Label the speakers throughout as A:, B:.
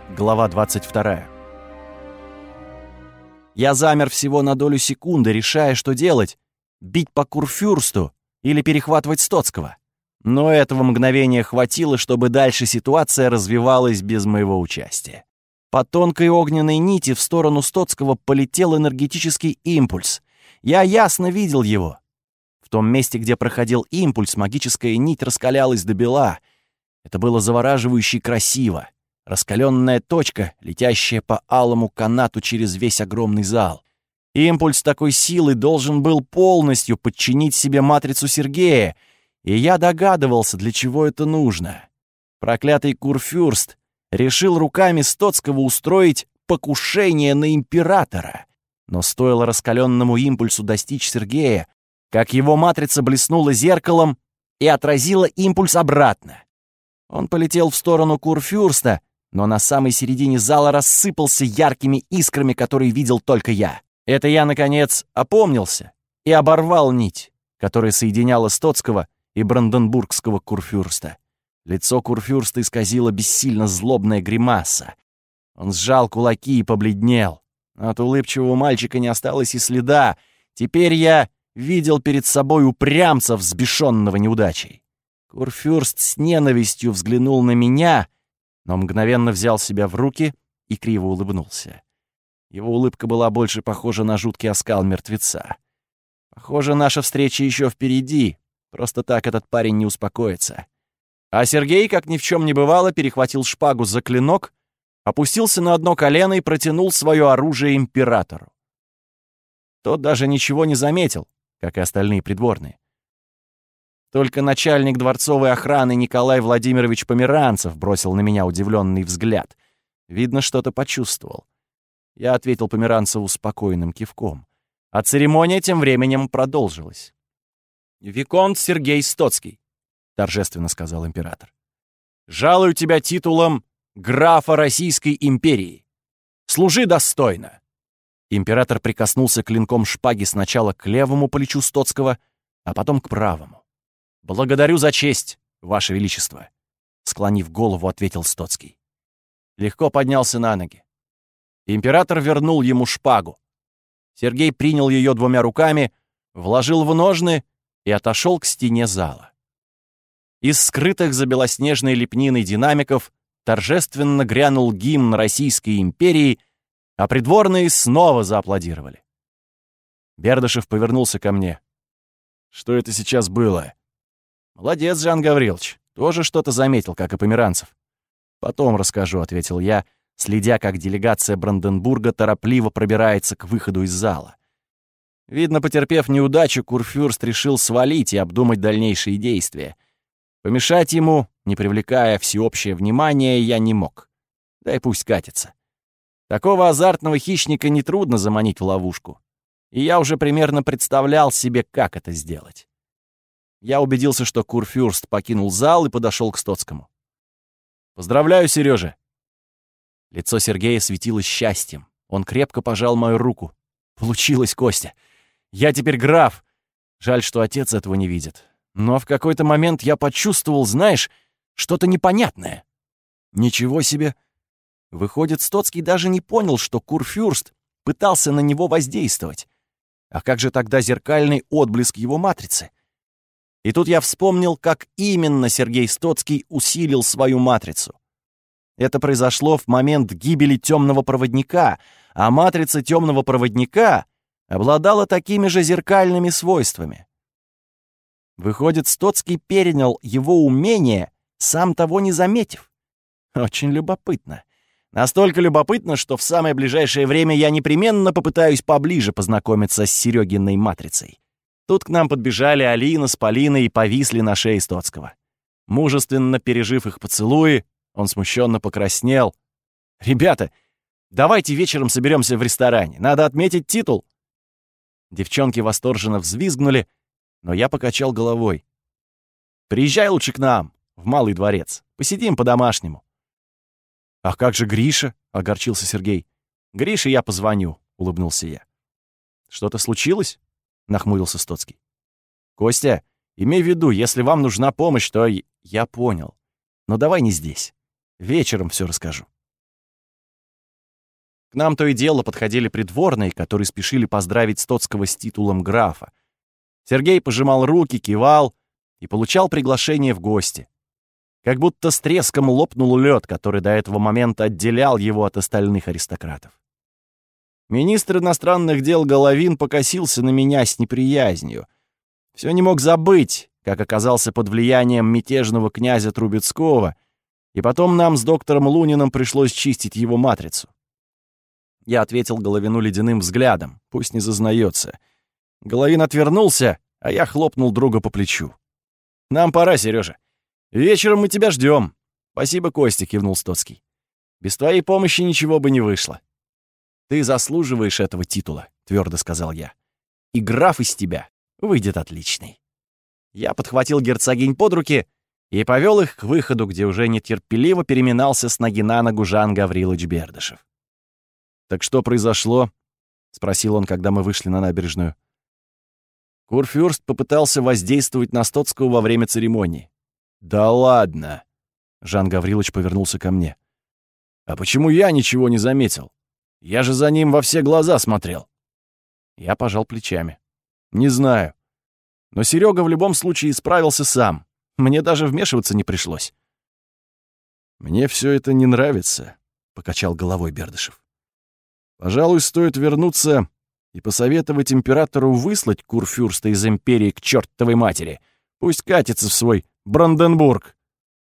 A: Глава 22. Я замер всего на долю секунды, решая, что делать — бить по Курфюрсту или перехватывать Стоцкого. Но этого мгновения хватило, чтобы дальше ситуация развивалась без моего участия. По тонкой огненной нити в сторону Стоцкого полетел энергетический импульс. Я ясно видел его. В том месте, где проходил импульс, магическая нить раскалялась до бела. Это было завораживающе красиво. Раскаленная точка, летящая по алому канату через весь огромный зал. Импульс такой силы должен был полностью подчинить себе матрицу Сергея, и я догадывался, для чего это нужно. Проклятый Курфюрст решил руками Стоцкого устроить покушение на императора. Но стоило раскаленному импульсу достичь Сергея, как его матрица блеснула зеркалом и отразила импульс обратно. Он полетел в сторону Курфюрста, но на самой середине зала рассыпался яркими искрами, которые видел только я. Это я, наконец, опомнился и оборвал нить, которая соединяла Стоцкого и бранденбургского Курфюрста. Лицо Курфюрста исказило бессильно злобная гримаса. Он сжал кулаки и побледнел. От улыбчивого мальчика не осталось и следа. Теперь я видел перед собой упрямца, взбешенного неудачей. Курфюрст с ненавистью взглянул на меня, но мгновенно взял себя в руки и криво улыбнулся. Его улыбка была больше похожа на жуткий оскал мертвеца. Похоже, наша встреча еще впереди. Просто так этот парень не успокоится. А Сергей, как ни в чем не бывало, перехватил шпагу за клинок, опустился на одно колено и протянул свое оружие императору. Тот даже ничего не заметил, как и остальные придворные. Только начальник дворцовой охраны Николай Владимирович Померанцев бросил на меня удивленный взгляд. Видно, что-то почувствовал. Я ответил Померанцеву спокойным кивком. А церемония тем временем продолжилась. «Виконт Сергей Стоцкий», — торжественно сказал император, — «жалую тебя титулом графа Российской империи. Служи достойно». Император прикоснулся клинком шпаги сначала к левому плечу Стоцкого, а потом к правому. «Благодарю за честь, Ваше Величество», — склонив голову, ответил Стоцкий. Легко поднялся на ноги. Император вернул ему шпагу. Сергей принял ее двумя руками, вложил в ножны и отошел к стене зала. Из скрытых за белоснежной лепниной динамиков торжественно грянул гимн Российской империи, а придворные снова зааплодировали. Бердышев повернулся ко мне. «Что это сейчас было?» «Молодец, Жан Гаврилович. Тоже что-то заметил, как и Померанцев». «Потом расскажу», — ответил я, следя, как делегация Бранденбурга торопливо пробирается к выходу из зала. Видно, потерпев неудачу, Курфюрст решил свалить и обдумать дальнейшие действия. Помешать ему, не привлекая всеобщее внимание, я не мог. Да и пусть катится. Такого азартного хищника нетрудно заманить в ловушку. И я уже примерно представлял себе, как это сделать. Я убедился, что Курфюрст покинул зал и подошел к Стоцкому. «Поздравляю, Сережа!» Лицо Сергея светилось счастьем. Он крепко пожал мою руку. «Получилось, Костя! Я теперь граф! Жаль, что отец этого не видит. Но в какой-то момент я почувствовал, знаешь, что-то непонятное». «Ничего себе!» Выходит, Стоцкий даже не понял, что Курфюрст пытался на него воздействовать. А как же тогда зеркальный отблеск его матрицы? И тут я вспомнил, как именно Сергей Стоцкий усилил свою матрицу. Это произошло в момент гибели темного проводника, а матрица темного проводника обладала такими же зеркальными свойствами. Выходит, Стоцкий перенял его умение, сам того не заметив. Очень любопытно. Настолько любопытно, что в самое ближайшее время я непременно попытаюсь поближе познакомиться с Серегиной матрицей. Тут к нам подбежали Алина с Полиной и повисли на шее Стоцкого. Мужественно пережив их поцелуи, он смущенно покраснел. «Ребята, давайте вечером соберемся в ресторане. Надо отметить титул». Девчонки восторженно взвизгнули, но я покачал головой. «Приезжай лучше к нам, в Малый дворец. Посидим по-домашнему». «А как же Гриша?» — огорчился Сергей. «Грише я позвоню», — улыбнулся я. «Что-то случилось?» — нахмурился Стоцкий. «Костя, имей в виду, если вам нужна помощь, то...» «Я понял. Но давай не здесь. Вечером все расскажу». К нам то и дело подходили придворные, которые спешили поздравить Стоцкого с титулом графа. Сергей пожимал руки, кивал и получал приглашение в гости. Как будто с треском лопнул лед, который до этого момента отделял его от остальных аристократов. Министр иностранных дел Головин покосился на меня с неприязнью. Все не мог забыть, как оказался под влиянием мятежного князя Трубецкого, и потом нам с доктором Луниным пришлось чистить его матрицу. Я ответил Головину ледяным взглядом, пусть не зазнается. Головин отвернулся, а я хлопнул друга по плечу. «Нам пора, Сережа. Вечером мы тебя ждем. «Спасибо, Костя», — кивнул Стоцкий. «Без твоей помощи ничего бы не вышло». «Ты заслуживаешь этого титула», — твердо сказал я. «И граф из тебя выйдет отличный». Я подхватил герцогинь под руки и повел их к выходу, где уже нетерпеливо переминался с ноги на ногу Жан Гаврилович Бердышев. «Так что произошло?» — спросил он, когда мы вышли на набережную. Курфюрст попытался воздействовать на Стоцкого во время церемонии. «Да ладно!» — Жан Гаврилович повернулся ко мне. «А почему я ничего не заметил? Я же за ним во все глаза смотрел». Я пожал плечами. «Не знаю. Но Серега в любом случае справился сам. Мне даже вмешиваться не пришлось». «Мне все это не нравится», — покачал головой Бердышев. «Пожалуй, стоит вернуться и посоветовать императору выслать курфюрста из империи к чертовой матери. Пусть катится в свой Бранденбург».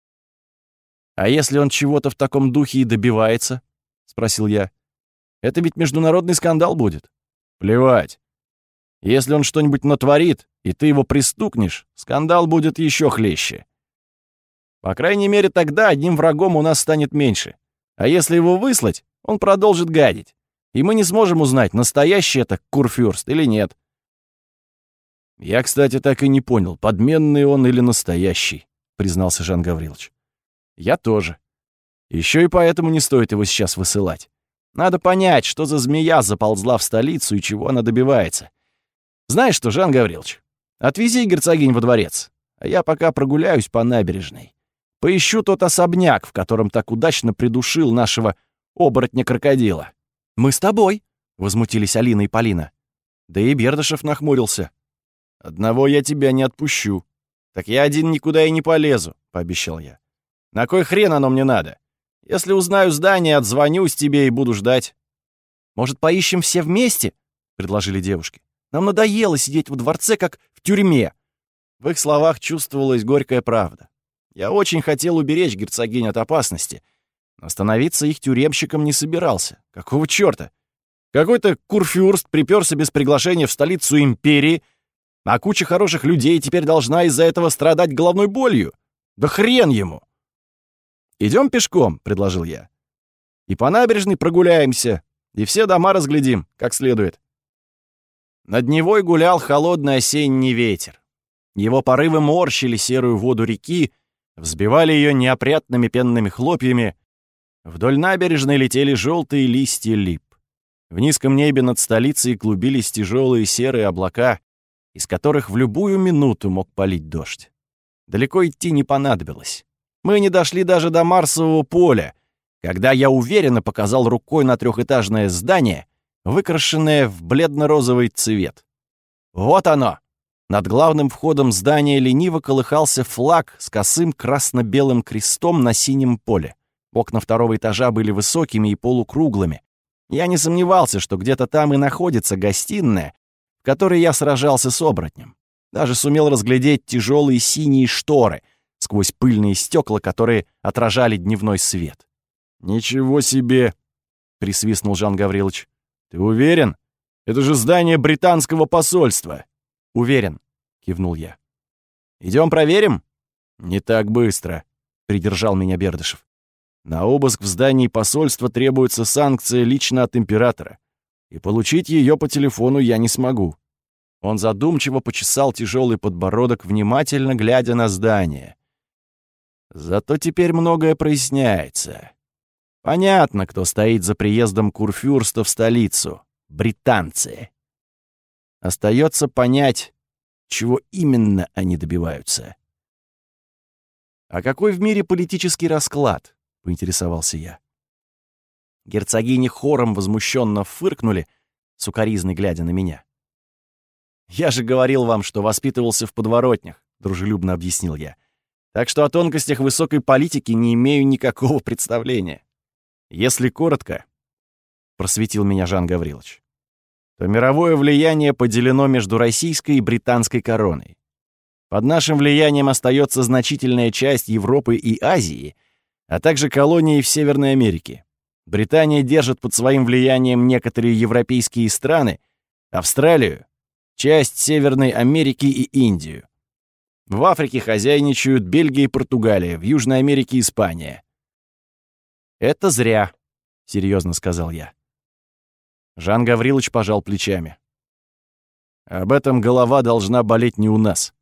A: «А если он чего-то в таком духе и добивается?» — спросил я. «Это ведь международный скандал будет». «Плевать. Если он что-нибудь натворит, и ты его пристукнешь, скандал будет еще хлеще. По крайней мере, тогда одним врагом у нас станет меньше. А если его выслать, он продолжит гадить. И мы не сможем узнать, настоящий это курфюрст или нет». «Я, кстати, так и не понял, подменный он или настоящий», — признался Жан Гаврилович. «Я тоже. Еще и поэтому не стоит его сейчас высылать. Надо понять, что за змея заползла в столицу и чего она добивается. Знаешь что, Жан Гаврилович, отвези герцогинь во дворец, а я пока прогуляюсь по набережной. Поищу тот особняк, в котором так удачно придушил нашего оборотня-крокодила». «Мы с тобой», — возмутились Алина и Полина. Да и Бердышев нахмурился. «Одного я тебя не отпущу». «Так я один никуда и не полезу», — пообещал я. «На кой хрен оно мне надо? Если узнаю здание, отзвонюсь тебе и буду ждать». «Может, поищем все вместе?» — предложили девушки. «Нам надоело сидеть во дворце, как в тюрьме». В их словах чувствовалась горькая правда. Я очень хотел уберечь герцогинь от опасности, но становиться их тюремщиком не собирался. Какого чёрта? Какой-то курфюрст припёрся без приглашения в столицу империи, а куча хороших людей теперь должна из-за этого страдать головной болью. Да хрен ему! «Идем пешком», — предложил я. «И по набережной прогуляемся, и все дома разглядим, как следует». Над Невой гулял холодный осенний ветер. Его порывы морщили серую воду реки, взбивали ее неопрятными пенными хлопьями. Вдоль набережной летели желтые листья лип. В низком небе над столицей клубились тяжелые серые облака, из которых в любую минуту мог палить дождь. Далеко идти не понадобилось. Мы не дошли даже до Марсового поля, когда я уверенно показал рукой на трехэтажное здание, выкрашенное в бледно-розовый цвет. Вот оно! Над главным входом здания лениво колыхался флаг с косым красно-белым крестом на синем поле. Окна второго этажа были высокими и полукруглыми. Я не сомневался, что где-то там и находится гостиная, в которой я сражался с оборотнем. Даже сумел разглядеть тяжелые синие шторы сквозь пыльные стекла, которые отражали дневной свет. «Ничего себе!» — присвистнул Жан Гаврилович. «Ты уверен? Это же здание британского посольства!» «Уверен», — кивнул я. «Идем проверим?» «Не так быстро», — придержал меня Бердышев. «На обыск в здании посольства требуется санкция лично от императора, и получить ее по телефону я не смогу». Он задумчиво почесал тяжелый подбородок, внимательно глядя на здание. «Зато теперь многое проясняется. Понятно, кто стоит за приездом курфюрста в столицу. Британцы. Остается понять, чего именно они добиваются». «А какой в мире политический расклад?» — поинтересовался я. Герцогини хором возмущенно фыркнули, сукоризной глядя на меня. «Я же говорил вам, что воспитывался в подворотнях», — дружелюбно объяснил я. «Так что о тонкостях высокой политики не имею никакого представления. Если коротко, — просветил меня Жан Гаврилович, — то мировое влияние поделено между российской и британской короной. Под нашим влиянием остается значительная часть Европы и Азии, а также колонии в Северной Америке. Британия держит под своим влиянием некоторые европейские страны, Австралию, часть Северной Америки и Индию. В Африке хозяйничают Бельгия и Португалия, в Южной Америке Испания». «Это зря», — серьезно сказал я. Жан Гаврилович пожал плечами. «Об этом голова должна болеть не у нас».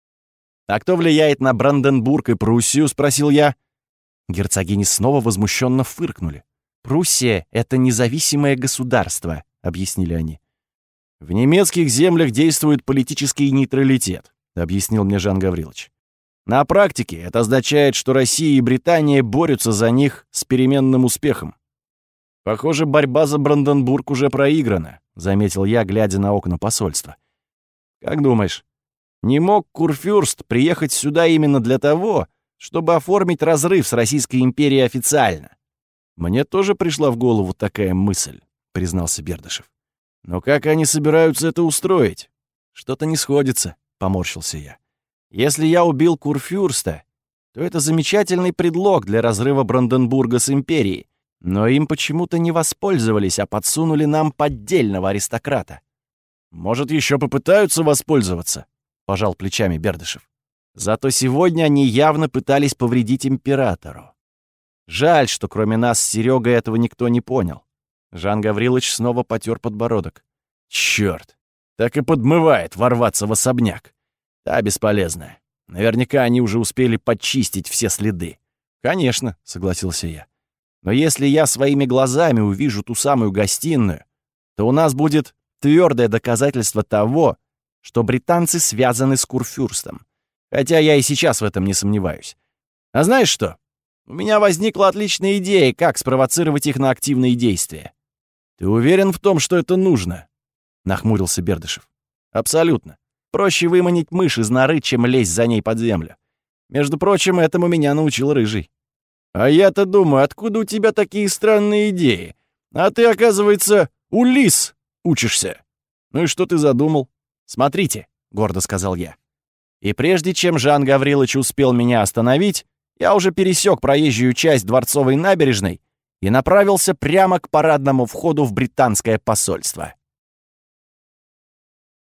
A: «А кто влияет на Бранденбург и Пруссию?» — спросил я. Герцогини снова возмущенно фыркнули. «Пруссия — это независимое государство», — объяснили они. «В немецких землях действует политический нейтралитет», — объяснил мне Жан Гаврилович. «На практике это означает, что Россия и Британия борются за них с переменным успехом». «Похоже, борьба за Бранденбург уже проиграна», — заметил я, глядя на окна посольства. «Как думаешь, не мог Курфюрст приехать сюда именно для того, чтобы оформить разрыв с Российской империей официально?» «Мне тоже пришла в голову такая мысль», — признался Бердышев. «Но как они собираются это устроить?» «Что-то не сходится», — поморщился я. «Если я убил Курфюрста, то это замечательный предлог для разрыва Бранденбурга с империей, но им почему-то не воспользовались, а подсунули нам поддельного аристократа». «Может, еще попытаются воспользоваться?» — пожал плечами Бердышев. «Зато сегодня они явно пытались повредить императору. Жаль, что кроме нас с Серегой этого никто не понял». Жан Гаврилович снова потер подбородок. «Черт! Так и подмывает ворваться в особняк. Та бесполезная. Наверняка они уже успели подчистить все следы». «Конечно», — согласился я. «Но если я своими глазами увижу ту самую гостиную, то у нас будет твердое доказательство того, что британцы связаны с Курфюрстом. Хотя я и сейчас в этом не сомневаюсь. А знаешь что? У меня возникла отличная идея, как спровоцировать их на активные действия». «Ты уверен в том, что это нужно?» — нахмурился Бердышев. «Абсолютно. Проще выманить мышь из норы, чем лезть за ней под землю. Между прочим, этому меня научил Рыжий». «А я-то думаю, откуда у тебя такие странные идеи? А ты, оказывается, у лис учишься. Ну и что ты задумал?» «Смотрите», — гордо сказал я. И прежде чем Жан Гаврилович успел меня остановить, я уже пересек проезжую часть Дворцовой набережной и направился прямо к парадному входу в британское посольство.